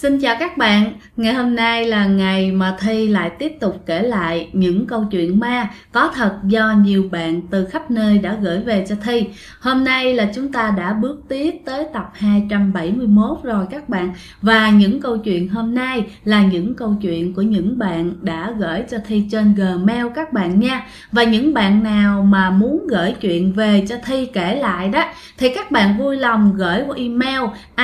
Xin chào các bạn, ngày hôm nay là ngày mà Thi lại tiếp tục kể lại những câu chuyện ma có thật do nhiều bạn từ khắp nơi đã gửi về cho Thi. Hôm nay là chúng ta đã bước tiếp tới tập 271 rồi các bạn. Và những câu chuyện hôm nay là những câu chuyện của những bạn đã gửi cho Thi trên Gmail các bạn nha. Và những bạn nào mà muốn gửi chuyện về cho Thi kể lại đó thì các bạn vui lòng gửi qua email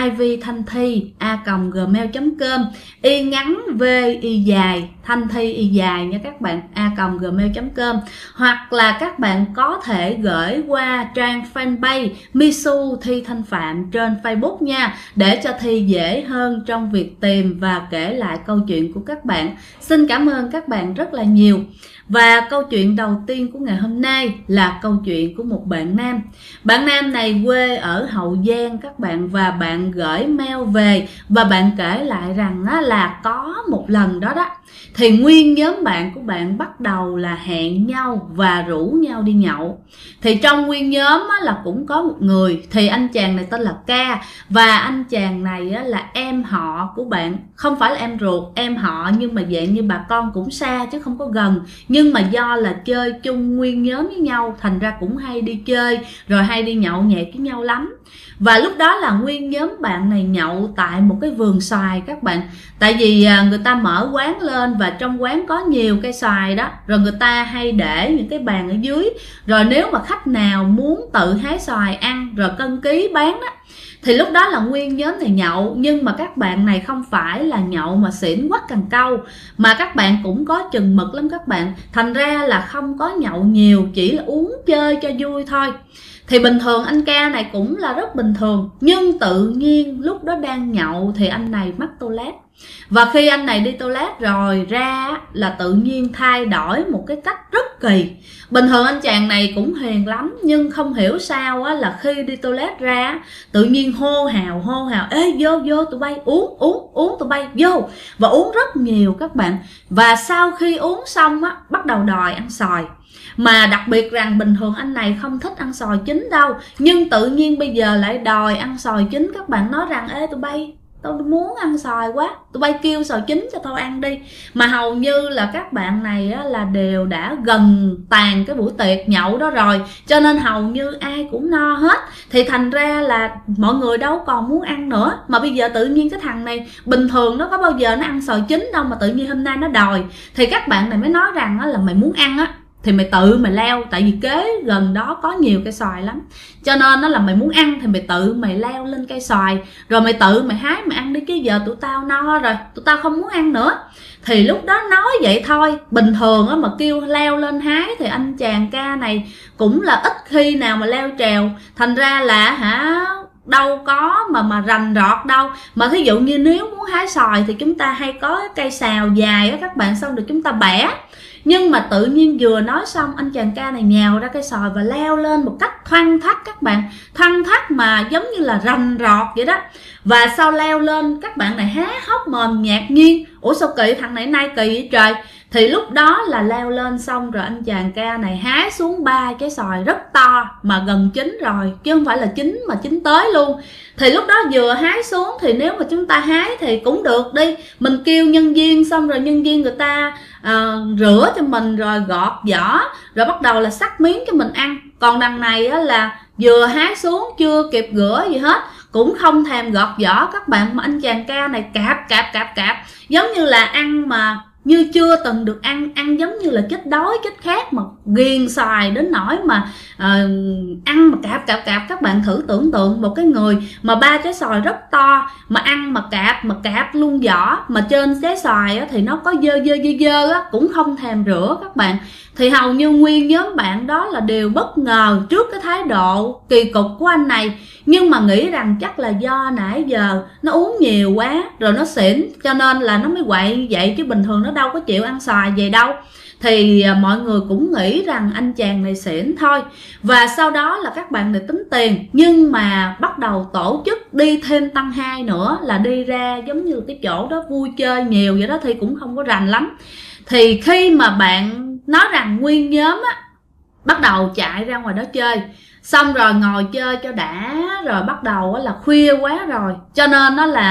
ivthanthi@gmail.com, y ngắn v y dài thanh thi y dài nha các bạn, @gmail.com, hoặc là các bạn có thể gửi qua trang fanpage Misu Thi Thanh Phạm trên Facebook nha, để cho Thi dễ hơn trong việc tìm và kể lại câu chuyện của các bạn. Xin cảm ơn các bạn rất là nhiều. Và câu chuyện đầu tiên của ngày hôm nay là câu chuyện của một bạn nam. Bạn nam này quê ở Hậu Giang các bạn, và bạn gửi mail về và bạn kể lại rằng là có một lần đó thì nguyên nhóm bạn của bạn bắt đầu là hẹn nhau và rủ nhau đi nhậu. Thì trong nguyên nhóm là cũng có một người, thì anh chàng này tên là Ca, và anh chàng này là em họ của bạn, không phải là em ruột, em họ nhưng mà dạng như bà con cũng xa chứ không có gần. Nhưng mà do là chơi chung nguyên nhóm với nhau, thành ra cũng hay đi chơi rồi hay đi nhậu nhẹt với nhau lắm. Và lúc đó là nguyên nhóm bạn này nhậu tại một cái vườn xoài các bạn. Tại vì người ta mở quán lên và trong quán có nhiều cây xoài đó, rồi người ta hay để những cái bàn ở dưới. Rồi nếu mà khách nào muốn tự hái xoài ăn rồi cân ký bán đó, thì lúc đó là nguyên nhóm này nhậu. Nhưng mà các bạn này không phải là nhậu mà xỉn quắc cần câu, mà các bạn cũng có chừng mực lắm các bạn. Thành ra là không có nhậu nhiều, chỉ là uống chơi cho vui thôi. Thì bình thường anh Ca này cũng là rất bình thường, nhưng tự nhiên lúc đó đang nhậu thì anh này mắc toilet. Và khi anh này đi toilet rồi ra là tự nhiên thay đổi một cái cách rất kỳ. Bình thường anh chàng này cũng hiền lắm, nhưng không hiểu sao là khi đi toilet ra tự nhiên hô hào ê vô tụi bay uống tụi bay vô, và uống rất nhiều các bạn. Và sau khi uống xong bắt đầu đòi ăn xoài. Mà đặc biệt rằng bình thường anh này không thích ăn xoài chín đâu, nhưng tự nhiên bây giờ lại đòi ăn xoài chín. Các bạn nói rằng ê tụi bay, tao muốn ăn xoài quá, tụi bay kêu xoài chín cho tao ăn đi. Mà hầu như là các bạn này là đều đã gần tàn cái buổi tiệc nhậu đó rồi, cho nên hầu như ai cũng no hết. Thì thành ra là mọi người đâu còn muốn ăn nữa. Mà bây giờ tự nhiên cái thằng này bình thường nó có bao giờ nó ăn xoài chín đâu, mà tự nhiên hôm nay nó đòi. Thì các bạn này mới nói rằng là mày muốn ăn thì mày tự mày leo, tại vì kế gần đó có nhiều cây xoài lắm, cho nên nó là mày muốn ăn thì mày tự mày leo lên cây xoài, rồi mày tự mày hái mày ăn đi, chứ giờ tụi tao no rồi, tụi tao không muốn ăn nữa. Thì lúc đó nói vậy thôi, bình thường mà kêu leo lên hái thì anh chàng Ca này cũng là ít khi nào mà leo trèo. Thành ra là đâu có mà rành rọt đâu. Mà thí dụ như nếu muốn hái xoài thì chúng ta hay có cây sào dài các bạn, xong rồi chúng ta bẻ. Nhưng mà tự nhiên vừa nói xong, anh chàng Ca này nhào ra cây xoài và leo lên một cách thoăn thoắt các bạn, thoăn thoắt mà giống như là rành rọt vậy đó. Và sau leo lên, các bạn này há hốc mồm ngạc nhiên, ủa sao kỳ, thằng này nay kỳ vậy trời. Thì lúc đó là leo lên xong rồi anh chàng Ca này hái xuống 3 cái xoài rất to, mà gần chín rồi, chứ không phải là chín mà chín tới luôn. Thì lúc đó vừa hái xuống thì nếu mà chúng ta hái thì cũng được đi, mình kêu nhân viên, xong rồi nhân viên người ta rửa cho mình rồi gọt vỏ, rồi bắt đầu là cắt miếng cho mình ăn. Còn đằng này là vừa hái xuống chưa kịp rửa gì hết, cũng không thèm gọt vỏ các bạn, mà anh chàng Ca này cạp giống như là ăn mà như chưa từng được ăn giống như là chết đói chết khát, mà ghiền xoài đến nỗi mà ăn mà cạp. Các bạn thử tưởng tượng một cái người mà 3 trái xoài rất to mà ăn mà cạp luôn vỏ, mà trên trái xoài thì nó có dơ cũng không thèm rửa các bạn. Thì hầu như nguyên nhóm bạn đó là đều bất ngờ trước cái thái độ kỳ cục của anh này, nhưng mà nghĩ rằng chắc là do nãy giờ nó uống nhiều quá rồi nó xỉn, cho nên là nó mới quậy như vậy, chứ bình thường nó đâu có chịu ăn xoài vậy đâu. Thì mọi người cũng nghĩ rằng anh chàng này xỉn thôi. Và sau đó là các bạn này tính tiền, nhưng mà bắt đầu tổ chức đi thêm tăng 2 nữa, là đi ra giống như cái chỗ đó vui chơi nhiều vậy đó, thì cũng không có rành lắm. Thì khi mà bạn nói rằng nguyên nhóm bắt đầu chạy ra ngoài đó chơi, xong rồi ngồi chơi cho đã, rồi bắt đầu là khuya quá rồi, cho nên nó là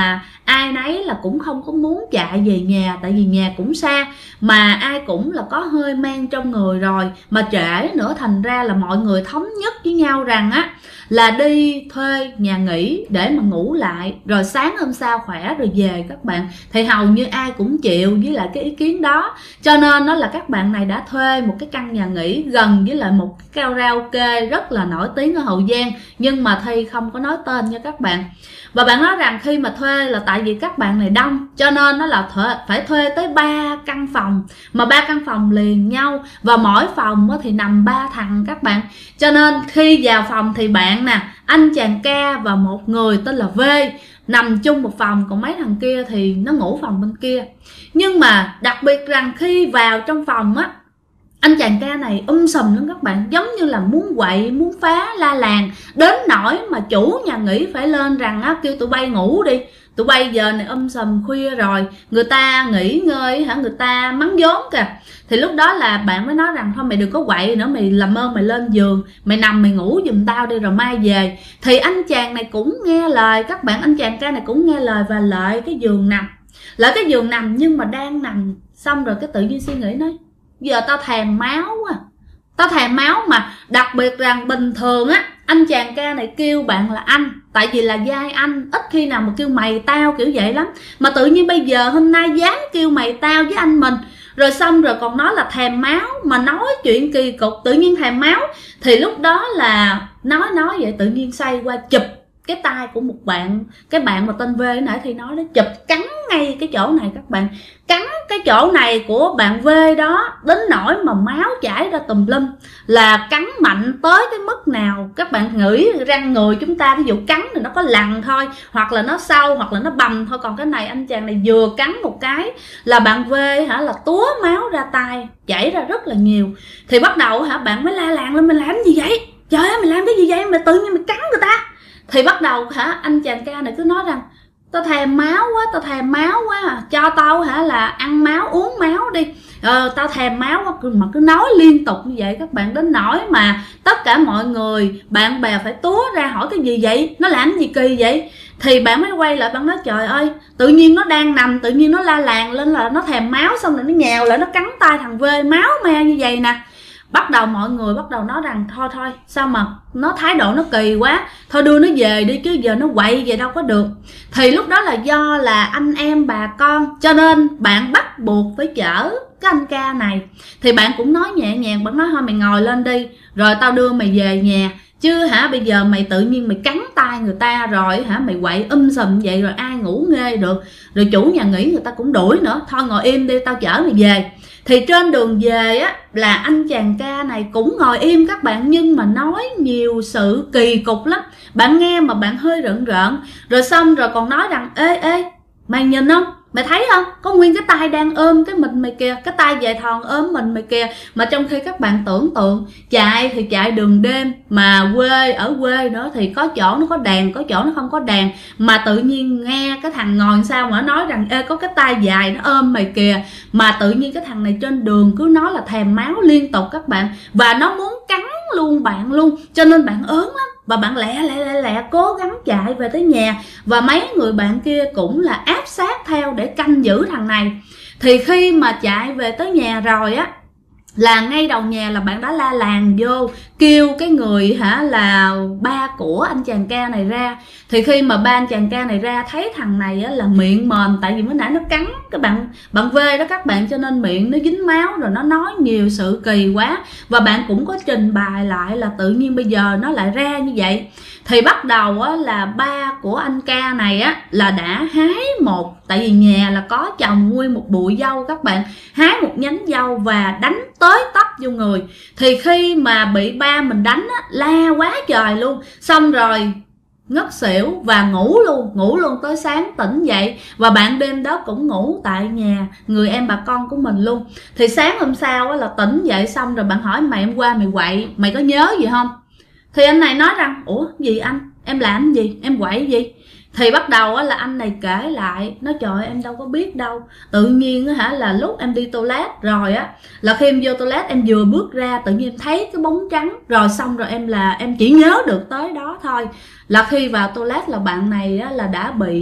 ai nấy là cũng không có muốn chạy về nhà, tại vì nhà cũng xa, mà ai cũng là có hơi men trong người rồi, mà trễ nữa, thành ra là mọi người thống nhất với nhau rằng á là đi thuê nhà nghỉ để mà ngủ lại, rồi sáng hôm sau khỏe rồi về các bạn. Thì hầu như ai cũng chịu với lại cái ý kiến đó, cho nên nó là các bạn này đã thuê một cái căn nhà nghỉ gần với lại một cái karaoke rất là nổi tiếng ở Hậu Giang, nhưng mà Thi không có nói tên nha các bạn. Và bạn nói rằng khi mà thuê là tại vì các bạn này đông, cho nên nó là phải thuê tới 3 căn phòng, mà 3 căn phòng liền nhau, và mỗi phòng thì nằm 3 thằng các bạn. Cho nên khi vào phòng thì bạn nè, anh chàng K và một người tên là V nằm chung một phòng, còn mấy thằng kia thì nó ngủ phòng bên kia. Nhưng mà đặc biệt rằng khi vào trong phòng á, anh chàng K này sùm lắm các bạn, giống như là muốn quậy, muốn phá, la làng, đến nỗi mà chủ nhà nghỉ phải lên rằng á, kêu tụi bay ngủ đi, tụi bay giờ này sùm khuya rồi, người ta nghỉ ngơi hả, người ta mắng vốn kìa. Thì lúc đó là bạn mới nói rằng thôi mày đừng có quậy nữa, mày làm ơn mày lên giường, mày nằm mày ngủ giùm tao đi rồi mai về. Thì anh chàng này cũng nghe lời các bạn, anh chàng K này cũng nghe lời và lợi cái giường nằm. Lợi cái giường nằm, nhưng mà đang nằm xong rồi cái tự nhiên suy nghĩ nói giờ tao thèm máu à, tao thèm máu. Mà đặc biệt rằng bình thường á, anh chàng K này kêu bạn là anh, tại vì là giai anh, ít khi nào mà kêu mày tao kiểu vậy lắm. Mà tự nhiên bây giờ hôm nay dám kêu mày tao với anh mình, rồi xong rồi còn nói là thèm máu, mà nói chuyện kỳ cục, tự nhiên thèm máu. Thì lúc đó là nói vậy tự nhiên xoay qua chụp cái tay của một bạn, cái bạn mà tên V nãy thì nói đó, chụp cắn ngay cái chỗ này các bạn, cắn cái chỗ này của bạn V đó đến nỗi mà máu chảy ra tùm lum. Là cắn mạnh tới cái mức nào các bạn nghĩ răng người chúng ta, ví dụ cắn thì nó có lằn thôi, hoặc là nó sâu, hoặc là nó bầm thôi, còn cái này anh chàng này vừa cắn một cái là bạn V là túa máu ra tay, chảy ra rất là nhiều. Thì bắt đầu bạn mới la làng lên, mày làm gì vậy, trời ơi mày làm cái gì vậy, mày tự nhiên mày cắn người ta. Thì bắt đầu anh chàng K này cứ nói rằng tao thèm máu quá, tao thèm máu quá, cho tao là ăn máu uống máu đi, tao thèm máu quá. Mà cứ nói liên tục như vậy các bạn, đến nỗi mà tất cả mọi người bạn bè phải túa ra hỏi cái gì vậy, nó làm gì kỳ vậy. Thì bạn mới quay lại, bạn nói trời ơi, tự nhiên nó đang nằm, tự nhiên nó la làng lên là nó thèm máu, xong rồi nó nhào lại nó cắn tay thằng V, máu me như vậy nè. Bắt đầu mọi người bắt đầu nói rằng thôi sao mà nó thái độ nó kỳ quá, thôi đưa nó về đi chứ giờ nó quậy vậy đâu có được. Thì lúc đó là do là anh em bà con, cho nên bạn bắt buộc phải chở cái anh K này. Thì bạn cũng nói nhẹ nhàng, bạn nói thôi mày ngồi lên đi, rồi tao đưa mày về nhà, chứ bây giờ mày tự nhiên mày cắn tay người ta rồi mày quậy sùm vậy rồi ai ngủ nghe được, rồi chủ nhà nghỉ người ta cũng đuổi nữa, thôi ngồi im đi tao chở mày về. Thì trên đường về á là anh chàng K này cũng ngồi im các bạn, nhưng mà nói nhiều sự kỳ cục lắm, bạn nghe mà bạn hơi rợn rợn. Rồi xong rồi còn nói rằng ê mày nhìn không, mày thấy không, có nguyên cái tay đang ôm cái mình mày kìa, cái tay dài thòn ôm mình mày kìa. Mà trong khi các bạn tưởng tượng chạy thì chạy đường đêm, mà ở quê nữa thì có chỗ nó có đèn, có chỗ nó không có đèn, mà tự nhiên nghe cái thằng ngồi sao mà nó nói rằng ê có cái tay dài nó ôm mày kìa. Mà tự nhiên cái thằng này trên đường cứ nói là thèm máu liên tục các bạn, và nó muốn cắn luôn bạn luôn, cho nên bạn ớn lắm. Và bạn lẹ cố gắng chạy về tới nhà, và mấy người bạn kia cũng là áp sát theo để canh giữ thằng này. Thì khi mà chạy về tới nhà rồi á, là ngay đầu nhà là bạn đã la làng vô kêu cái người là ba của anh chàng K này ra. Thì khi mà ba anh chàng K này ra thấy thằng này là miệng mồm, tại vì mới nãy nó cắn cái bạn V đó các bạn, cho nên miệng nó dính máu, rồi nó nói nhiều sự kỳ quá. Và bạn cũng có trình bày lại là tự nhiên bây giờ nó lại ra như vậy. Thì bắt đầu là ba của anh K này là đã hái tại vì nhà là có trồng nguyên một bụi dâu các bạn, hái một nhánh dâu và đánh tới tấp vô người. Thì khi mà bị ba mình đánh la quá trời luôn, xong rồi ngất xỉu và ngủ luôn tới sáng tỉnh dậy. Và bạn đêm đó cũng ngủ tại nhà người em bà con của mình luôn. Thì sáng hôm sau là tỉnh dậy xong rồi bạn hỏi mày hôm qua mày quậy, mày có nhớ gì không? Thì anh này nói rằng ủa gì anh, em làm gì, em quậy gì? Thì bắt đầu là anh này kể lại, nói trời em đâu có biết đâu, tự nhiên là lúc em đi toilet rồi là khi em vô toilet em vừa bước ra tự nhiên em thấy cái bóng trắng, rồi xong rồi em chỉ nhớ được tới đó thôi. Là khi vào toilet là bạn này là đã bị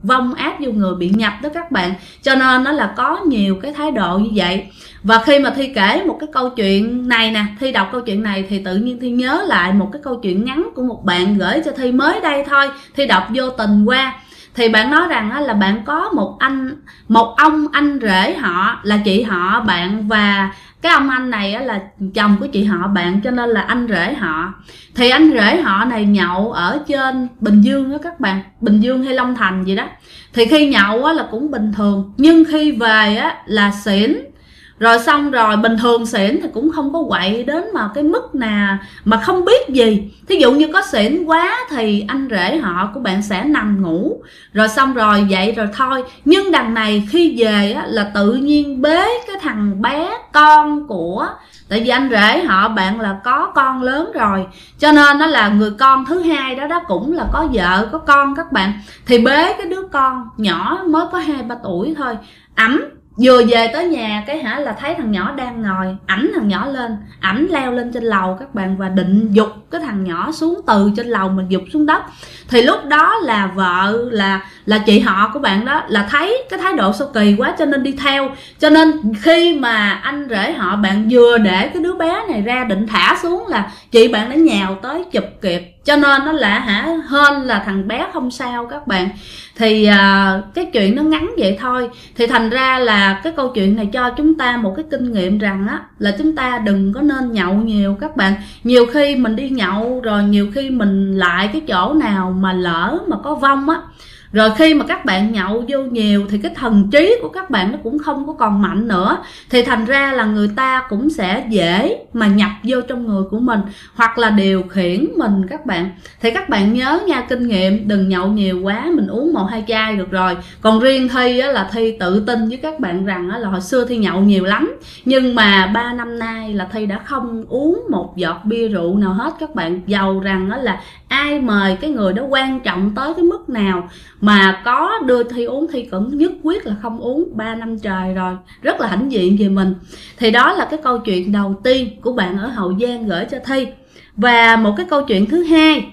vong áp vô người, bị nhập đó các bạn. Cho nên nó là có nhiều cái thái độ như vậy. Và khi mà Thi kể một cái câu chuyện này nè, Thi đọc câu chuyện này thì tự nhiên Thi nhớ lại một cái câu chuyện ngắn của một bạn gửi cho Thi mới đây thôi. Thi đọc vô tình qua. Thì bạn nói rằng là bạn có một ông anh rể họ là chị họ bạn, và cái ông anh này là chồng của chị họ bạn, cho nên là anh rể họ. Thì anh rể họ này nhậu ở trên Bình Dương đó các bạn, Bình Dương hay Long Thành gì đó. Thì khi nhậu là cũng bình thường, nhưng khi về là xỉn. Rồi xong rồi bình thường xỉn thì cũng không có quậy đến mà cái mức nào mà không biết gì. Thí dụ như có xỉn quá thì anh rể họ của bạn sẽ nằm ngủ, rồi xong rồi dậy rồi thôi. Nhưng đằng này khi về là tự nhiên bế cái thằng bé con của, tại vì anh rể họ bạn là có con lớn rồi, cho nên nó là người con thứ hai đó cũng là có vợ có con các bạn. Thì bế cái đứa con nhỏ mới có 2-3 tuổi thôi, ẵm vừa về tới nhà cái là thấy thằng nhỏ đang ngồi, ẵm thằng nhỏ lên, ẵm leo lên trên lầu các bạn, và định giục cái thằng nhỏ xuống từ trên lầu mình giục xuống đất. Thì lúc đó là vợ là chị họ của bạn đó là thấy cái thái độ sao kỳ quá cho nên đi theo. Cho nên khi mà anh rể họ bạn vừa để cái đứa bé này ra định thả xuống là chị bạn đã nhào tới chụp kịp. Cho nên nó là hên là thằng bé không sao các bạn. Thì cái chuyện nó ngắn vậy thôi. Thì thành ra là cái câu chuyện này cho chúng ta một cái kinh nghiệm rằng là chúng ta đừng có nên nhậu nhiều các bạn. Nhiều khi mình đi nhậu rồi nhiều khi mình lại cái chỗ nào mà lỡ mà có vong rồi khi mà các bạn nhậu vô nhiều thì cái thần trí của các bạn nó cũng không có còn mạnh nữa. Thì thành ra là người ta cũng sẽ dễ mà nhập vô trong người của mình, hoặc là điều khiển mình các bạn. Thì các bạn nhớ nha, kinh nghiệm đừng nhậu nhiều quá, mình uống 1-2 chai được rồi. Còn riêng Thi là Thi tự tin với các bạn rằng là hồi xưa Thi nhậu nhiều lắm, nhưng mà 3 năm nay là Thi đã không uống một giọt bia rượu nào hết các bạn. Dầu rằng là ai mời cái người đó quan trọng tới cái mức nào mà có đưa Thi uống, Thi cũng nhất quyết là không uống 3 năm trời rồi, rất là hãnh diện về mình. Thì đó là cái câu chuyện đầu tiên của bạn ở Hậu Giang gửi cho Thi. Và một cái câu chuyện thứ hai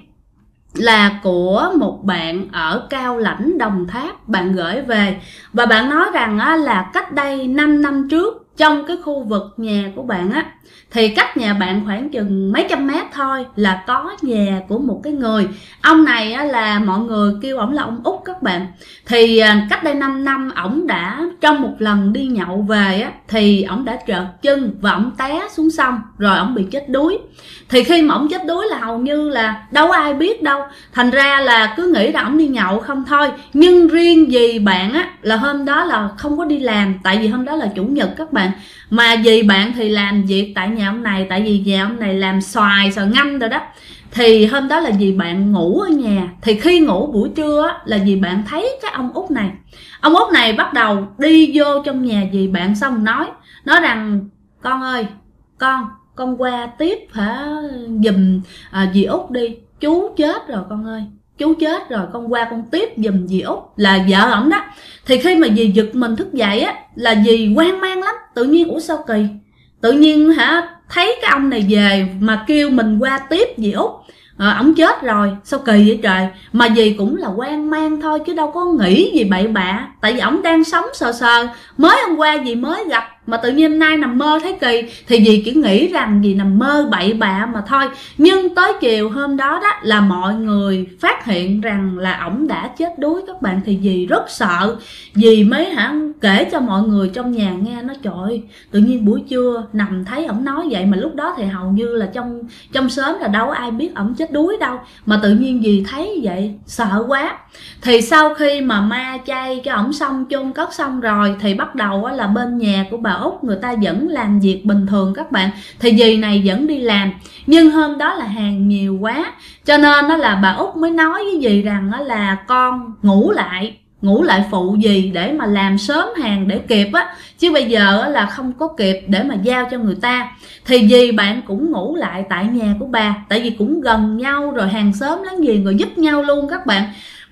là của một bạn ở Cao Lãnh, Đồng Tháp, bạn gửi về. Và bạn nói rằng là cách đây 5 năm trước, trong cái khu vực nhà của bạn thì cách nhà bạn khoảng chừng mấy trăm mét thôi là có nhà của một cái người. Ông này là mọi người kêu ổng là ông Út các bạn. Thì cách đây 5 năm ổng đã trong một lần đi nhậu về thì ổng đã trợt chân và ổng té xuống sông, rồi ổng bị chết đuối. Thì khi mà ổng chết đuối là hầu như là đâu có ai biết đâu, thành ra là cứ nghĩ là ổng đi nhậu không thôi. Nhưng riêng dì bạn là hôm đó là không có đi làm, tại vì hôm đó là chủ nhật các bạn. Mà dì bạn thì làm việc tại nhà ông này, tại vì nhà ông này làm xoài ngâm rồi đó. Thì hôm đó là dì bạn ngủ ở nhà. Thì khi ngủ buổi trưa là dì bạn thấy cái ông Út này. Ông Út này bắt đầu đi vô trong nhà dì bạn, xong nói rằng con ơi, con qua tiếp giùm dì Út đi, chú chết rồi con ơi, chú chết rồi, con qua con tiếp giùm dì Út, là vợ ổng đó. Thì khi mà dì giật mình thức dậy là dì hoang mang lắm, tự nhiên ủa sao kỳ, tự nhiên thấy cái ông này về mà kêu mình qua tiếp dì Út, ổng chết rồi, sao kỳ vậy trời. Mà dì cũng là hoang mang thôi chứ đâu có nghĩ gì bậy bạ, tại vì ổng đang sống sờ mới hôm qua dì mới gặp mà tự nhiên nay nằm mơ thấy kỳ, thì dì chỉ nghĩ rằng dì nằm mơ bậy bạ mà thôi. Nhưng tới chiều hôm đó là mọi người phát hiện rằng là ổng đã chết đuối các bạn. Thì dì rất sợ, dì mới kể cho mọi người trong nhà nghe. Nói trời ơi, tự nhiên buổi trưa nằm thấy ổng nói vậy, mà lúc đó thì hầu như là trong xóm là đâu có ai biết ổng chết đuối đâu, mà tự nhiên dì thấy vậy sợ quá. Thì sau khi mà ma chay cho ổng xong, chôn cất xong rồi, thì bắt đầu là bên nhà của bà Út người ta vẫn làm việc bình thường các bạn. Thì dì này vẫn đi làm, nhưng hôm đó là hàng nhiều quá, cho nên là bà Út mới nói với dì rằng là con ngủ lại phụ dì để mà làm sớm hàng để kịp chứ bây giờ là không có kịp để mà giao cho người ta. Thì dì bạn cũng ngủ lại tại nhà của bà, tại vì cũng gần nhau rồi, hàng xóm láng giềng rồi giúp nhau luôn các bạn.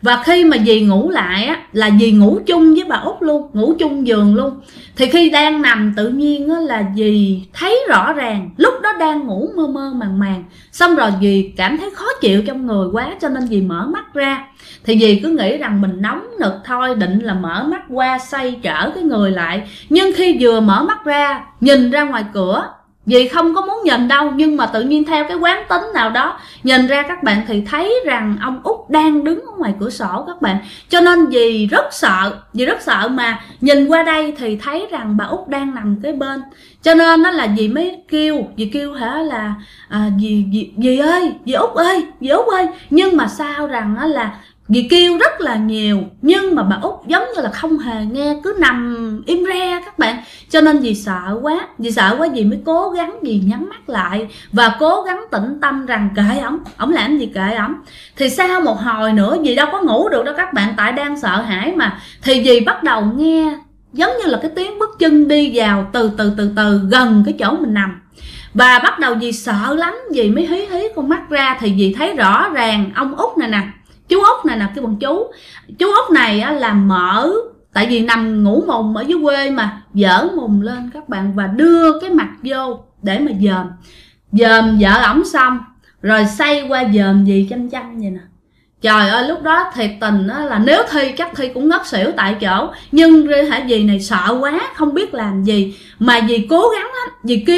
Và khi mà dì ngủ lại á, là dì ngủ chung với bà Út luôn, ngủ chung giường luôn. Thì khi đang nằm tự nhiên á, là dì thấy rõ ràng, lúc đó đang ngủ mơ mơ màng màng, xong rồi dì cảm thấy khó chịu trong người quá, cho nên dì mở mắt ra. Thì dì cứ nghĩ rằng mình nóng nực thôi, định là mở mắt qua xoay trở cái người lại. Nhưng khi vừa mở mắt ra, nhìn ra ngoài cửa, dì không có muốn nhìn đâu, nhưng mà tự nhiên theo cái quán tính nào đó nhìn ra các bạn, thì thấy rằng ông Út đang đứng ở ngoài cửa sổ các bạn. Cho nên dì rất sợ, mà nhìn qua đây thì thấy rằng bà Út đang nằm kế bên. Cho nên đó là dì mới kêu hả là dì ơi, dì Út ơi. Nhưng mà sao rằng đó là dì kêu rất là nhiều, nhưng mà bà Út giống như là không hề nghe, cứ nằm im re các bạn. Cho nên dì sợ quá dì mới cố gắng dì nhắm mắt lại và cố gắng tĩnh tâm rằng kệ ổng làm gì kệ ổng. Thì sau một hồi nữa, dì đâu có ngủ được đâu các bạn, tại đang sợ hãi mà. Thì dì bắt đầu nghe giống như là cái tiếng bước chân đi vào từ từ gần cái chỗ mình nằm. Và bắt đầu dì sợ lắm, dì mới hí con mắt ra, thì dì thấy rõ ràng ông Út này nè, chú Út này nè, cái bằng chú Út này á, là mở, tại vì nằm ngủ mùng ở dưới quê mà, dở mùng lên các bạn, và đưa cái mặt vô để mà dòm vợ ổng, xong rồi xoay qua dòm dì chăm vậy nè. Trời ơi, lúc đó thiệt tình á, là nếu Thi chắc Thi cũng ngất xỉu tại chỗ. Nhưng dì này sợ quá, không biết làm gì, mà dì cố gắng lắm,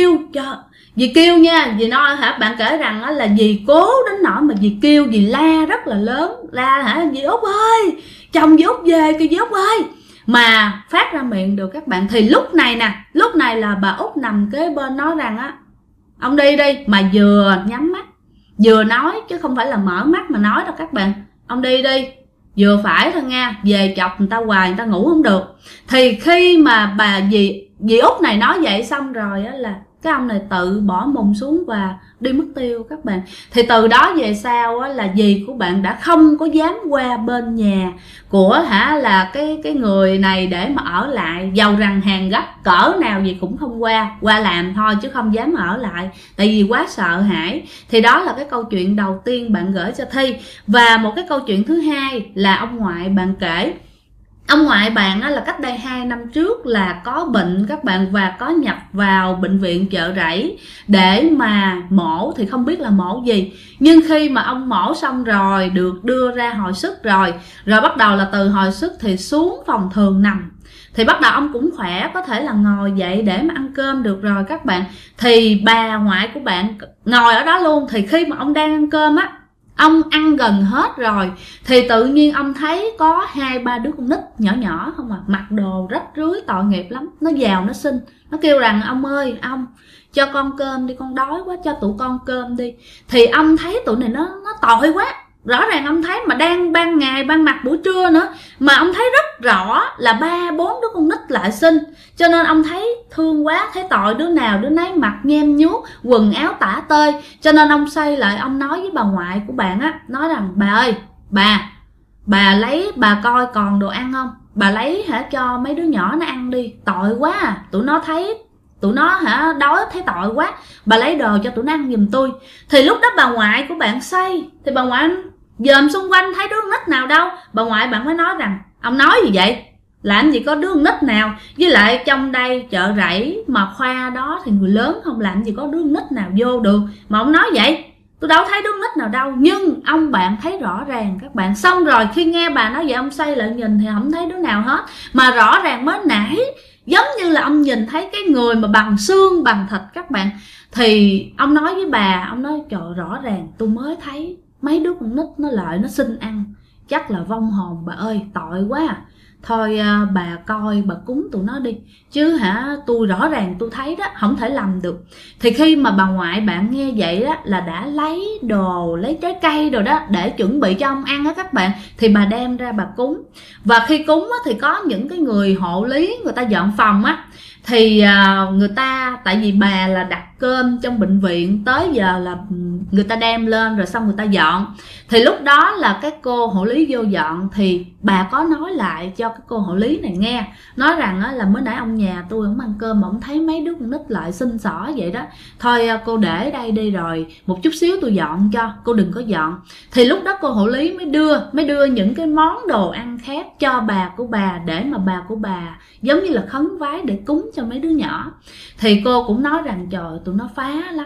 dì kêu nha, dì nói bạn kể rằng á, là dì cố đến nỗi mà dì kêu, dì la rất là lớn, la dì Út ơi, chồng dì Út về kìa dì Út ơi, mà phát ra miệng được các bạn. Thì lúc này là bà Út nằm kế bên nói rằng á, ông đi đi, mà vừa nhắm mắt vừa nói, chứ không phải là mở mắt mà nói đâu các bạn. Ông đi đi, vừa phải thôi nha, về chọc người ta hoài người ta ngủ không được. Thì khi mà dì Út này nói vậy xong rồi á, là cái ông này tự bỏ mùng xuống và đi mất tiêu các bạn. Thì từ đó về sau á, là dì của bạn đã không có dám qua bên nhà của là cái người này để mà ở lại, dầu rằng hàng gấp cỡ nào gì cũng không qua làm thôi, chứ không dám ở lại, tại vì quá sợ hãi. Thì đó là cái câu chuyện đầu tiên bạn gửi cho Thi. Và một cái câu chuyện thứ hai là ông ngoại bạn kể. Ông ngoại bạn là cách đây 2 năm trước là có bệnh các bạn, và có nhập vào bệnh viện Chợ Rẫy để mà mổ, thì không biết là mổ gì. Nhưng khi mà ông mổ xong rồi, được đưa ra hồi sức rồi bắt đầu là từ hồi sức thì xuống phòng thường nằm. Thì bắt đầu ông cũng khỏe, có thể là ngồi dậy để mà ăn cơm được rồi các bạn. Thì bà ngoại của bạn ngồi ở đó luôn. Thì khi mà ông đang ăn cơm á, ông ăn gần hết rồi, thì tự nhiên ông thấy có 2-3 đứa con nít nhỏ không à, mặc đồ rách rưới tội nghiệp lắm. Nó vào nó xin, nó kêu rằng ông ơi, ông cho con cơm đi, con đói quá, cho tụi con cơm đi. Thì ông thấy tụi này nó tội quá. Rõ ràng ông thấy mà đang ban ngày, ban mặt buổi trưa nữa, mà ông thấy rất rõ là 3-4 đứa con nít lại xin. Cho nên ông thấy thương quá, thấy tội đứa nào đứa nấy mặc nhem nhuốc, quần áo tả tơi. Cho nên ông xoay lại, ông nói với bà ngoại của bạn á, nói rằng bà ơi, bà lấy, bà coi còn đồ ăn không, bà lấy cho mấy đứa nhỏ nó ăn đi, tội quá à. Tụi nó đói thấy tội quá, bà lấy đồ cho tụi nó ăn giùm tôi. Thì lúc đó bà ngoại của bạn xoay, thì bà ngoại dòm xung quanh thấy đứa nít nào đâu. Bà ngoại bạn mới nói rằng, ông nói gì vậy, làm gì có đứa nít nào, với lại trong đây Chợ Rẫy mà khoa đó thì người lớn không, làm gì có đứa nít nào vô được mà ông nói vậy. Tôi đâu thấy đứa nít nào đâu. Nhưng ông bạn thấy rõ ràng các bạn. Xong rồi khi nghe bà nói vậy, ông xoay lại nhìn thì không thấy đứa nào hết, mà rõ ràng mới nãy giống như là ông nhìn thấy cái người mà bằng xương bằng thịt các bạn. Thì ông nói với bà, ông nói trời, rõ ràng tôi mới thấy mấy đứa con nít nó lại nó xin ăn, chắc là vong hồn bà ơi, tội quá à. Thôi bà coi bà cúng tụi nó đi, chứ tôi rõ ràng tôi thấy đó, không thể làm được. Thì khi mà bà ngoại bạn nghe vậy đó, là đã lấy đồ, lấy trái cây đồ đó để chuẩn bị cho ông ăn á các bạn. Thì bà đem ra bà cúng. Và khi cúng á, thì có những cái người hộ lý, người ta dọn phòng á, thì người ta, tại vì bà là đặt cơm trong bệnh viện, tới giờ là người ta đem lên rồi xong người ta dọn. Thì lúc đó là cái cô hộ lý vô dọn, thì bà có nói lại cho cái cô hộ lý này nghe, nói rằng là mới nãy ông nhà tôi không ăn cơm mà ông thấy mấy đứa con nít lại xin xỏ vậy đó, thôi cô để đây đi rồi một chút xíu tôi dọn cho, cô đừng có dọn. Thì lúc đó cô hộ lý mới đưa những cái món đồ ăn khác cho bà của bà, để mà bà của bà giống như là khấn vái để cúng cho mấy đứa nhỏ. Thì cô cũng nói rằng trời, tụi nó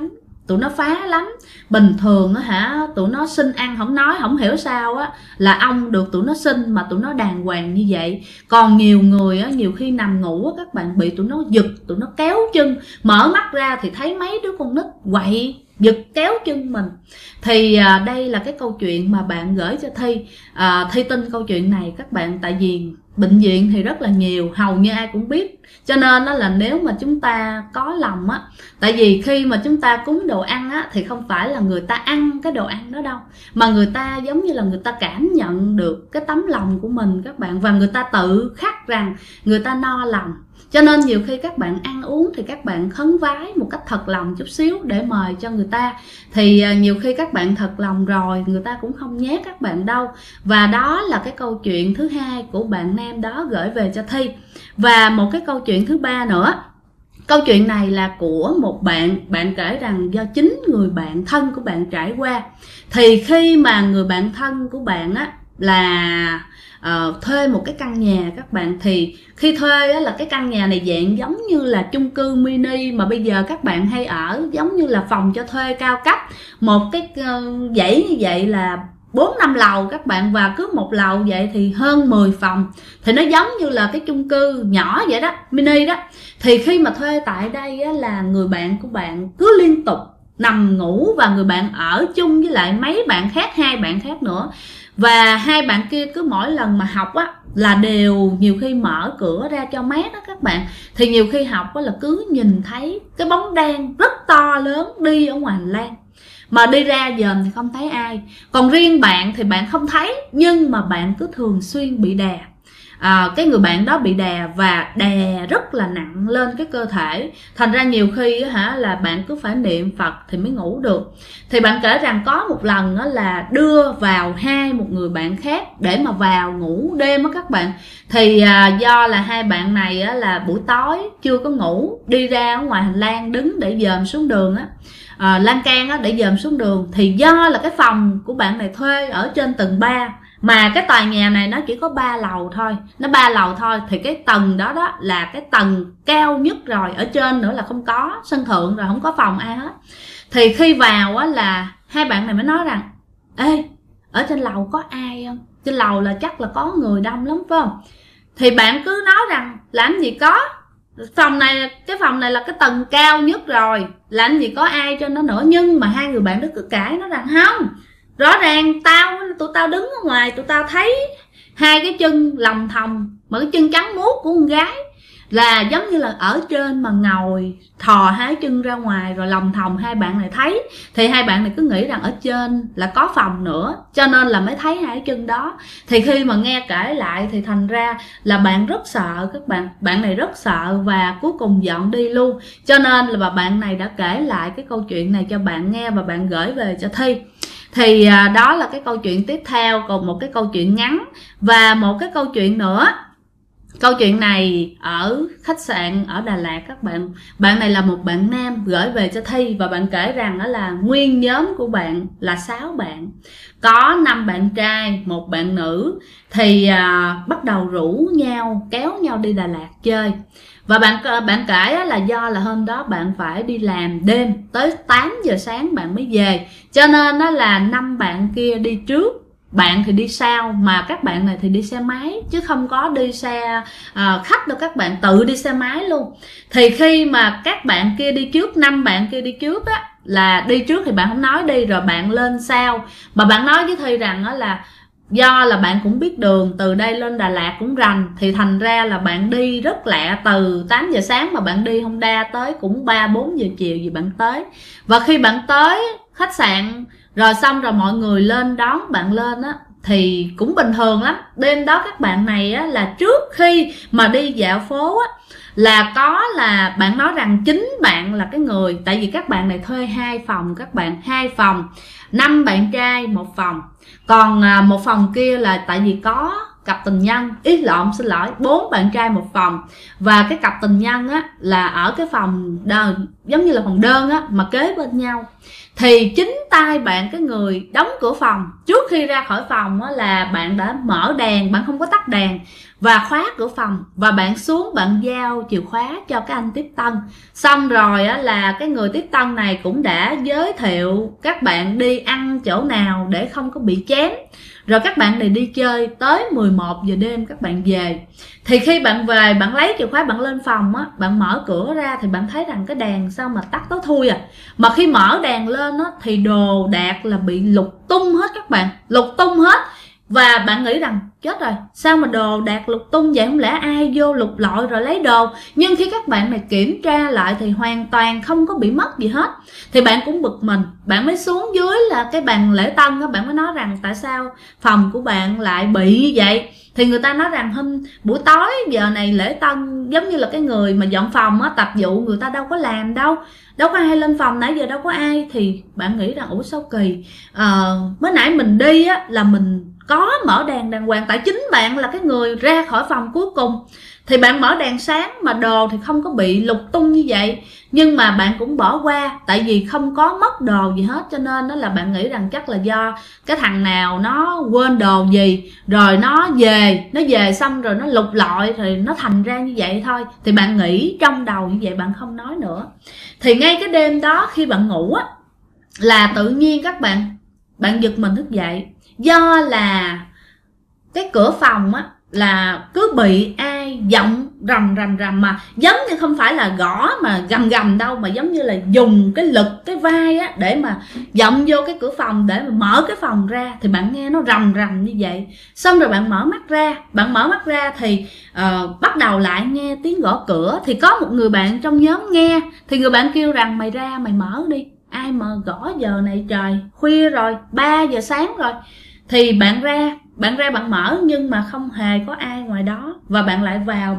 phá lắm, bình thường á hả, tụi nó xin ăn không nói, không hiểu sao á là ông được tụi nó xin mà tụi nó đàng hoàng như vậy. Còn nhiều người á, nhiều khi nằm ngủ á, các bạn bị tụi nó giật, tụi nó kéo chân, mở mắt ra thì thấy mấy đứa con nít quậy giật kéo chân mình. Thì đây là cái câu chuyện mà bạn gửi cho Thi. Thi tin câu chuyện này các bạn, tại vì bệnh viện thì rất là nhiều, hầu như ai cũng biết, cho nên đó là nếu mà chúng ta có lòng á, tại vì khi mà chúng ta cúng đồ ăn á thì không phải là người ta ăn cái đồ ăn đó đâu, mà người ta giống như là người ta cảm nhận được cái tấm lòng của mình các bạn, và người ta tự khắc rằng người ta no lòng. Cho nên nhiều khi các bạn ăn uống thì các bạn khấn vái một cách thật lòng chút xíu để mời cho người ta. Thì nhiều khi các bạn thật lòng rồi, người ta cũng không nhét các bạn đâu. Và đó là cái câu chuyện thứ hai của bạn nam đó gửi về cho Thi. Và một cái câu chuyện thứ ba nữa. Câu chuyện này là của một bạn kể rằng do chính người bạn thân của bạn trải qua. Thì khi mà người bạn thân của bạn á là thuê một cái căn nhà các bạn, thì khi thuê á, là cái căn nhà này dạng giống như là chung cư mini mà bây giờ các bạn hay ở, giống như là phòng cho thuê cao cấp, một cái dãy như vậy là 4-5 lầu các bạn, và cứ một lầu vậy thì hơn 10 phòng, thì nó giống như là cái chung cư nhỏ vậy đó, mini đó. Thì khi mà thuê tại đây á, là người bạn của bạn cứ liên tục nằm ngủ, và người bạn ở chung với lại mấy bạn khác, 2 bạn khác nữa. Và 2 bạn kia cứ mỗi lần mà học á là đều nhiều khi mở cửa ra cho mát đó các bạn. Thì nhiều khi học á là cứ nhìn thấy cái bóng đen rất to lớn đi ở ngoài hành lang, mà đi ra dòm thì không thấy ai. Còn riêng bạn thì bạn không thấy, nhưng mà bạn cứ thường xuyên bị đè. Cái người bạn đó bị đè, và đè rất là nặng lên cái cơ thể. Thành ra nhiều khi là bạn cứ phải niệm Phật thì mới ngủ được. Thì bạn kể rằng có một lần là đưa vào một người bạn khác để mà vào ngủ đêm á các bạn. Thì do là 2 bạn này là buổi tối chưa có ngủ, đi ra ngoài hành lang đứng để dòm xuống đường lan can để dòm xuống đường. Thì do là cái phòng của bạn này thuê ở trên tầng 3, mà cái tòa nhà này nó chỉ có 3 lầu thôi, nó 3 lầu thôi, thì cái tầng đó là cái tầng cao nhất rồi, ở trên nữa là không có sân thượng rồi, không có phòng ai hết. Thì khi vào là 2 bạn này mới nói rằng: ê, ở trên lầu có ai không? Trên lầu là chắc là có người đông lắm phải không? Thì bạn cứ nói rằng làm gì có, cái phòng này là cái tầng cao nhất rồi, làm gì có ai cho nó nữa. Nhưng mà 2 người bạn đó cứ cãi, nói rằng không, rõ ràng tụi tao đứng ở ngoài, tụi tao thấy 2 cái chân lòng thòng, mà cái chân trắng muốt của con gái là giống như là ở trên mà ngồi thò 2 chân ra ngoài rồi lòng thòng 2 bạn này thấy. Thì 2 bạn này cứ nghĩ rằng ở trên là có phòng nữa, cho nên là mới thấy 2 chân đó. Thì khi mà nghe kể lại thì thành ra là bạn rất sợ các bạn, bạn này rất sợ và cuối cùng dọn đi luôn. Cho nên là bạn này đã kể lại cái câu chuyện này cho bạn nghe và bạn gửi về cho Thi. Thì đó là cái câu chuyện tiếp theo. Còn một cái câu chuyện ngắn và một cái câu chuyện nữa. Câu chuyện này ở khách sạn ở Đà Lạt các bạn. Bạn này là một bạn nam gửi về cho Thi, và bạn kể rằng đó là nguyên nhóm của bạn là 6 bạn, có 5 bạn trai, 1 bạn nữ. Thì bắt đầu rủ nhau, kéo nhau đi Đà Lạt chơi. Và bạn kể là do là hôm đó bạn phải đi làm đêm tới 8 giờ sáng bạn mới về, cho nên là 5 bạn kia đi trước, bạn thì đi sau, mà các bạn này thì đi xe máy chứ không có đi xe khách đâu, các bạn tự đi xe máy luôn. Thì khi mà các bạn kia đi trước, 5 bạn kia đi trước là đi trước thì bạn không nói đi, rồi bạn lên sau. Mà bạn nói với Thi rằng là do là bạn cũng biết đường, từ đây lên Đà Lạt cũng rành, thì thành ra là bạn đi rất lẹ, từ 8 giờ sáng mà bạn đi Honda tới cũng 3-4 giờ chiều gì bạn tới. Và khi bạn tới khách sạn rồi xong rồi mọi người lên đón bạn lên thì cũng bình thường lắm. Đêm đó các bạn này là trước khi mà đi dạo phố là bạn nói rằng chính bạn là cái người, tại vì các bạn này thuê 2 phòng, các bạn 2 phòng, 5 bạn trai 1 phòng, còn một phòng kia là tại vì có cặp tình nhân, xin lỗi, 4 bạn trai 1 phòng, và cái cặp tình nhân á là ở cái phòng đơn, giống như là phòng đơn á, mà kế bên nhau. Thì chính tay bạn, cái người đóng cửa phòng, trước khi ra khỏi phòng á, là bạn đã mở đèn, bạn không có tắt đèn và khóa cửa phòng, và bạn xuống bạn giao chìa khóa cho cái anh tiếp tân. Xong rồi á, là cái người tiếp tân này cũng đã giới thiệu các bạn đi ăn chỗ nào để không có bị chém. Rồi các bạn này đi chơi tới 11 giờ đêm các bạn về. Thì khi bạn về, bạn lấy chìa khóa, bạn lên phòng á, bạn mở cửa ra thì bạn thấy rằng cái đèn sao mà tắt tối thui à. Mà khi mở đèn lên á thì đồ đạc là bị lục tung hết các bạn, lục tung hết. Và bạn nghĩ rằng chết rồi, sao mà đồ đạc lục tung vậy, không lẽ ai vô lục lọi rồi lấy đồ. Nhưng khi các bạn này kiểm tra lại thì hoàn toàn không có bị mất gì hết. Thì bạn cũng bực mình, bạn mới xuống dưới là cái bàn lễ tân á, bạn mới nói rằng tại sao phòng của bạn lại bị như vậy. Thì người ta nói rằng hôm buổi tối giờ này lễ tân, giống như là cái người mà dọn phòng á, tập vụ người ta đâu có làm đâu, đâu có ai lên phòng, nãy giờ đâu có ai. Thì bạn nghĩ rằng ủa sao kỳ, mới nãy mình đi á là mình có mở đèn đàng hoàng, tại chính bạn là cái người ra khỏi phòng cuối cùng. Thì bạn mở đèn sáng mà đồ thì không có bị lục tung như vậy. Nhưng mà bạn cũng bỏ qua, tại vì không có mất đồ gì hết, cho nên đó là bạn nghĩ rằng chắc là do cái thằng nào nó quên đồ gì, rồi nó về xong rồi nó lục lọi, thì nó thành ra như vậy thôi. Thì bạn nghĩ trong đầu như vậy, bạn không nói nữa. Thì ngay cái đêm đó khi bạn ngủ á, là tự nhiên các bạn giật mình thức dậy. Do là cái cửa phòng á là cứ bị ai giọng rầm mà giống như không phải là gõ mà gầm đâu, mà giống như là dùng cái lực cái vai á để mà giọng vô cái cửa phòng để mà mở cái phòng ra. Thì bạn nghe nó rầm như vậy. Xong rồi bạn mở mắt ra thì bắt đầu lại nghe tiếng gõ cửa. Thì có một người bạn trong nhóm nghe, thì người bạn kêu rằng mày ra mày mở đi, ai mà gõ giờ này, trời khuya rồi, 3 giờ sáng rồi. Thì bạn ra bạn mở, nhưng mà không hề có ai ngoài đó. Và bạn lại vào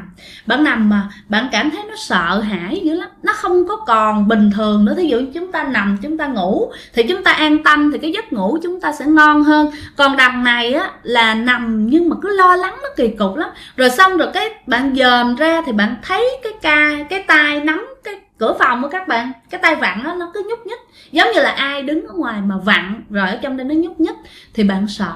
bạn nằm mà bạn cảm thấy nó sợ hãi dữ lắm, nó không có còn bình thường nữa. Thí dụ chúng ta nằm chúng ta ngủ thì chúng ta an tâm, thì cái giấc ngủ chúng ta sẽ ngon hơn. Còn đằng này á là nằm nhưng mà cứ lo lắng, nó kỳ cục lắm. Rồi xong rồi cái bạn dòm ra thì bạn thấy cái tay nắm cái cửa phòng của các bạn, cái tay vặn đó, nó cứ nhúc nhích, giống như là ai đứng ở ngoài mà vặn, rồi ở trong đây nó nhúc nhích. Thì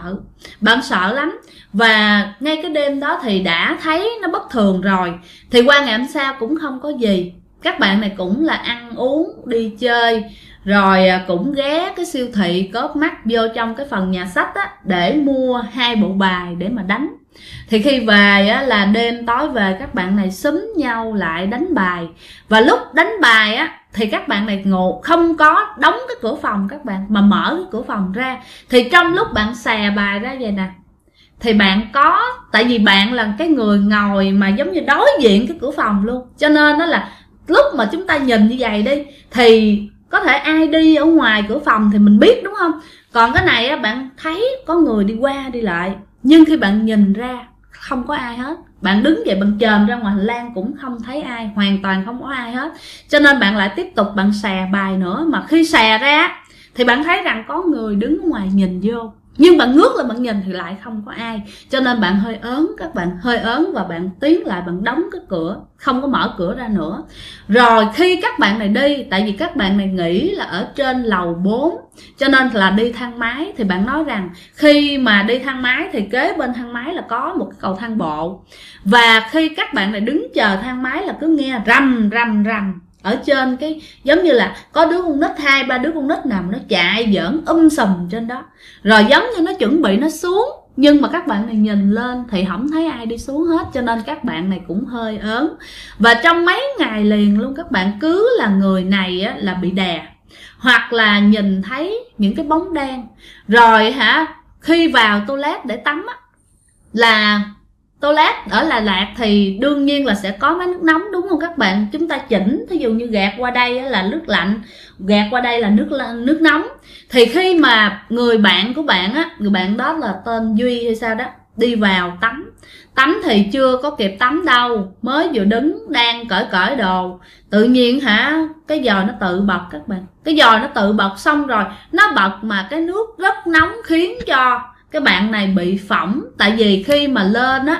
bạn sợ lắm. Và ngay cái đêm đó thì đã thấy nó bất thường rồi. Thì qua ngày hôm sau cũng không có gì. Các bạn này cũng là ăn uống, đi chơi, rồi cũng ghé cái siêu thị cóp mắt vô trong cái phần nhà sách á, để mua 2 bộ bài để mà đánh. Thì khi về á, là đêm tối về, các bạn này xúm nhau lại đánh bài. Và lúc đánh bài á thì các bạn này ngủ, không có đóng cái cửa phòng các bạn, mà mở cái cửa phòng ra. Thì trong lúc bạn xè bài ra vậy nè, thì bạn có, tại vì bạn là cái người ngồi mà giống như đối diện cái cửa phòng luôn, cho nên đó là lúc mà chúng ta nhìn như vậy đi thì có thể ai đi ở ngoài cửa phòng thì mình biết, đúng không? Còn cái này á, bạn thấy có người đi qua đi lại, nhưng khi bạn nhìn ra không có ai hết. Bạn đứng dậy bạn chồm ra ngoài hành lang cũng không thấy ai, hoàn toàn không có ai hết. Cho nên bạn lại tiếp tục bạn xè bài nữa. Mà khi xè ra thì bạn thấy rằng có người đứng ngoài nhìn vô, nhưng bạn ngước lên bạn nhìn thì lại không có ai. Cho nên bạn hơi ớn, các bạn hơi ớn, và bạn tiến lại bạn đóng cái cửa, không có mở cửa ra nữa. Rồi khi các bạn này đi, tại vì các bạn này nghĩ là ở trên lầu 4 cho nên là đi thang máy. Thì bạn nói rằng khi mà đi thang máy thì kế bên thang máy là có một cái cầu thang bộ. Và khi các bạn này đứng chờ thang máy là cứ nghe rầm ở trên cái, giống như là có đứa con nít, 2-3 đứa con nít nằm nó chạy giỡn sùm trên đó, rồi giống như nó chuẩn bị nó xuống. Nhưng mà các bạn này nhìn lên thì không thấy ai đi xuống hết, cho nên các bạn này cũng hơi ớn. Và trong mấy ngày liền luôn, các bạn cứ là người này á, là bị đè, hoặc là nhìn thấy những cái bóng đen. Rồi khi vào toilet để tắm á, là toilet ở Đà Lạt thì đương nhiên là sẽ có máy nước nóng, đúng không các bạn? Chúng ta chỉnh, thí dụ như gạt qua đây là nước lạnh, gạt qua đây là nước nóng. Thì khi mà người bạn của bạn á, người bạn đó là tên Duy hay sao đó, đi vào tắm. Tắm thì chưa có kịp tắm đâu, mới vừa đứng đang cởi đồ, tự nhiên cái giò nó tự bật các bạn. Cái giò nó tự bật xong rồi nó bật mà cái nước rất nóng, khiến cho cái bạn này bị phỏng. Tại vì khi mà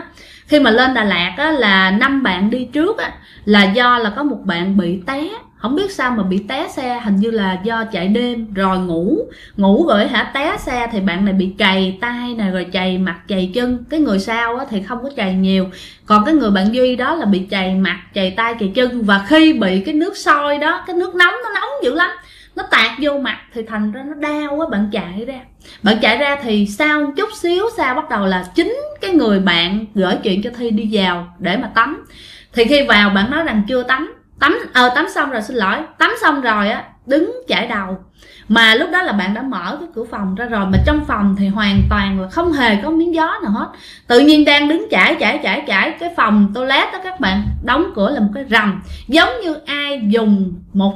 lên Đà Lạt á, là 5 bạn đi trước á, là do là có một bạn bị té, không biết sao mà bị té xe, hình như là do chạy đêm rồi ngủ rồi té xe, thì bạn này bị trầy tay nè, rồi trầy mặt trầy chân. Cái người sau á, thì không có trầy nhiều, còn cái người bạn Duy đó là bị trầy mặt trầy tay trầy chân. Và khi bị cái nước sôi đó, cái nước nóng nó nóng dữ lắm, nó tạt vô mặt thì thành ra nó đau á. Bạn chạy ra thì sau chút xíu sau bắt đầu là chính cái người bạn gửi chuyện cho Thi đi vào để mà tắm. Thì khi vào bạn nói rằng chưa tắm xong rồi, xin lỗi, tắm xong rồi á, đứng chải đầu. Mà lúc đó là bạn đã mở cái cửa phòng ra rồi, mà trong phòng thì hoàn toàn là không hề có miếng gió nào hết. Tự nhiên đang đứng chải cái phòng toilet đó các bạn, đóng cửa là một cái rầm, giống như ai dùng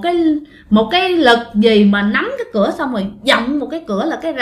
một cái lực gì mà nắm cái cửa xong rồi giọng một cái cửa, là cái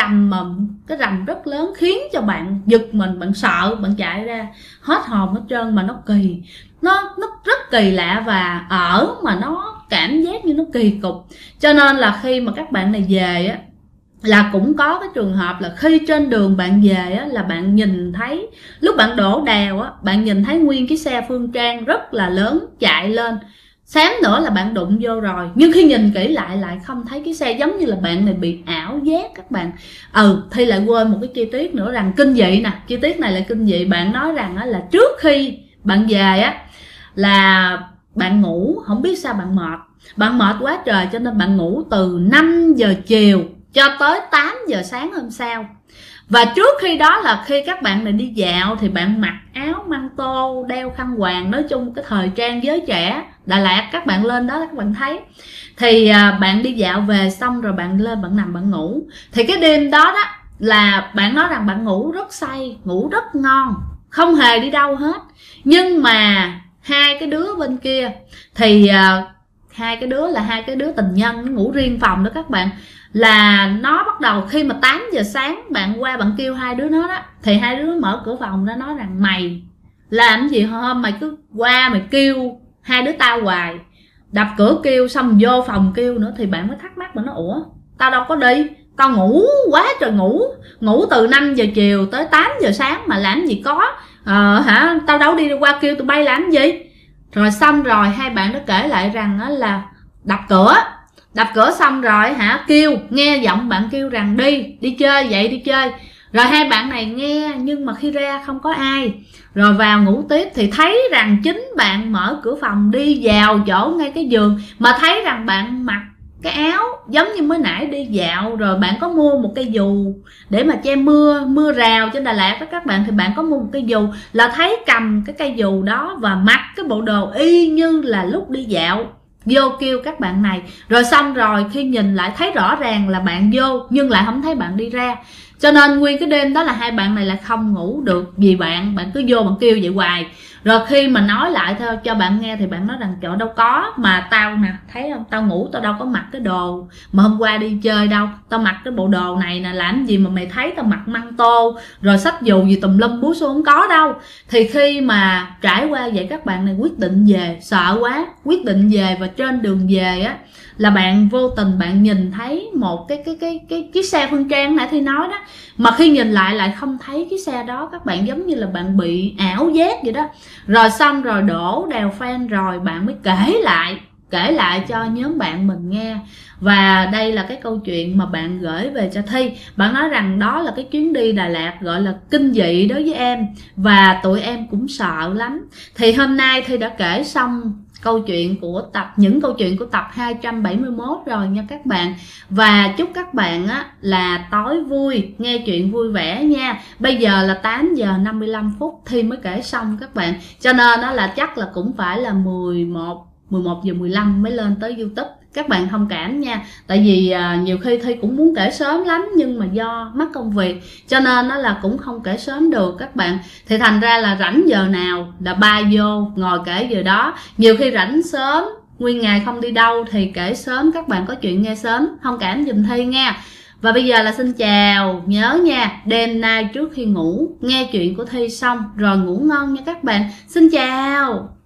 rầm rất lớn, khiến cho bạn giật mình, bạn sợ, bạn chạy ra hết hồn hết trơn. Mà nó kỳ, nó rất kỳ lạ, và mà nó cảm giác như nó kỳ cục. Cho nên là khi mà các bạn này về á, là cũng có cái trường hợp là khi trên đường bạn về á, là bạn nhìn thấy lúc bạn đổ đèo á, bạn nhìn thấy nguyên cái xe Phương Trang rất là lớn chạy lên, xém nữa là bạn đụng vô rồi. Nhưng khi nhìn kỹ lại không thấy cái xe, giống như là bạn này bị ảo giác các bạn. Thi lại quên một cái chi tiết nữa rằng kinh dị nè, chi tiết này là kinh dị. Bạn nói rằng á, là trước khi bạn về á, là bạn ngủ, không biết sao bạn mệt quá trời, cho nên bạn ngủ từ 5 giờ chiều cho tới 8 giờ sáng hôm sau. Và trước khi đó là khi các bạn này đi dạo thì bạn mặc áo măng tô, đeo khăn quàng, nói chung cái thời trang giới trẻ Đà Lạt. Các bạn lên đó các bạn thấy. Thì bạn đi dạo về xong rồi bạn lên, bạn nằm bạn ngủ. Thì cái đêm đó đó là bạn nói rằng bạn ngủ rất say, ngủ rất ngon, không hề đi đâu hết. Nhưng mà hai cái đứa bên kia thì hai cái đứa tình nhân, nó ngủ riêng phòng đó các bạn. Là nó bắt đầu khi mà 8 giờ sáng bạn qua bạn kêu hai đứa nó đó, thì hai đứa mở cửa phòng ra nói rằng mày làm gì hôm mày cứ qua mày kêu hai đứa tao hoài, đập cửa kêu xong vô phòng kêu nữa. Thì bạn mới thắc mắc, bạn nói ủa tao đâu có đi, tao ngủ quá trời, ngủ từ 5 giờ chiều tới 8 giờ sáng mà làm gì có tao đâu đi qua kêu tụi bay làm gì. Rồi xong rồi hai bạn nó kể lại rằng là đập cửa xong rồi kêu, nghe giọng bạn kêu rằng đi chơi, vậy đi chơi. Rồi hai bạn này nghe, nhưng mà khi ra không có ai. Rồi vào ngủ tiếp thì thấy rằng chính bạn mở cửa phòng đi vào chỗ ngay cái giường, mà thấy rằng bạn mặc cái áo giống như mới nãy đi dạo. Rồi bạn có mua một cây dù để mà che mưa rào trên Đà Lạt đó các bạn. Thì bạn có mua một cây dù, là thấy cầm cái cây dù đó và mặc cái bộ đồ y như là lúc đi dạo vô kêu các bạn này. Rồi xong rồi khi nhìn lại thấy rõ ràng là bạn vô, nhưng lại không thấy bạn đi ra. Cho nên nguyên cái đêm đó là hai bạn này là không ngủ được, vì bạn cứ vô bạn kêu vậy hoài. Rồi khi mà nói lại theo cho bạn nghe thì bạn nói rằng chỗ đâu có, mà tao nè, thấy không, tao ngủ tao đâu có mặc cái đồ mà hôm qua đi chơi đâu, tao mặc cái bộ đồ này nè, làm gì mà mày thấy tao mặc măng tô rồi xách dù gì tùm lum búa xô, không có đâu. Thì khi mà trải qua vậy các bạn này quyết định về, sợ quá quyết định về. Và trên đường về á là bạn vô tình bạn nhìn thấy một cái xe Phương Trang nãy Thi nói đó, mà khi nhìn lại không thấy cái xe đó các bạn, giống như là bạn bị ảo giác vậy đó. Rồi xong rồi đổ đèo fan rồi bạn mới kể lại cho nhóm bạn mình nghe. Và đây là cái câu chuyện mà bạn gửi về cho Thi. Bạn nói rằng đó là cái chuyến đi Đà Lạt gọi là kinh dị đối với em, và tụi em cũng sợ lắm. Thì hôm nay Thi đã kể xong những câu chuyện của tập 271 rồi nha các bạn. Và chúc các bạn á là tối vui, nghe chuyện vui vẻ nha. Bây giờ là 8 giờ 55 phút Thi mới kể xong các bạn. Cho nên đó là chắc là cũng phải là 11 giờ 15 mới lên tới YouTube. Các bạn thông cảm nha. Tại vì nhiều khi Thi cũng muốn kể sớm lắm, nhưng mà do mắc công việc cho nên nó là cũng không kể sớm được các bạn. Thì thành ra là rảnh giờ nào là ba vô ngồi kể giờ đó. Nhiều khi rảnh sớm, nguyên ngày không đi đâu thì kể sớm, các bạn có chuyện nghe sớm, thông cảm giùm Thi nha. Và bây giờ là xin chào, nhớ nha, đêm nay trước khi ngủ nghe chuyện của Thi xong rồi ngủ ngon nha các bạn. Xin chào.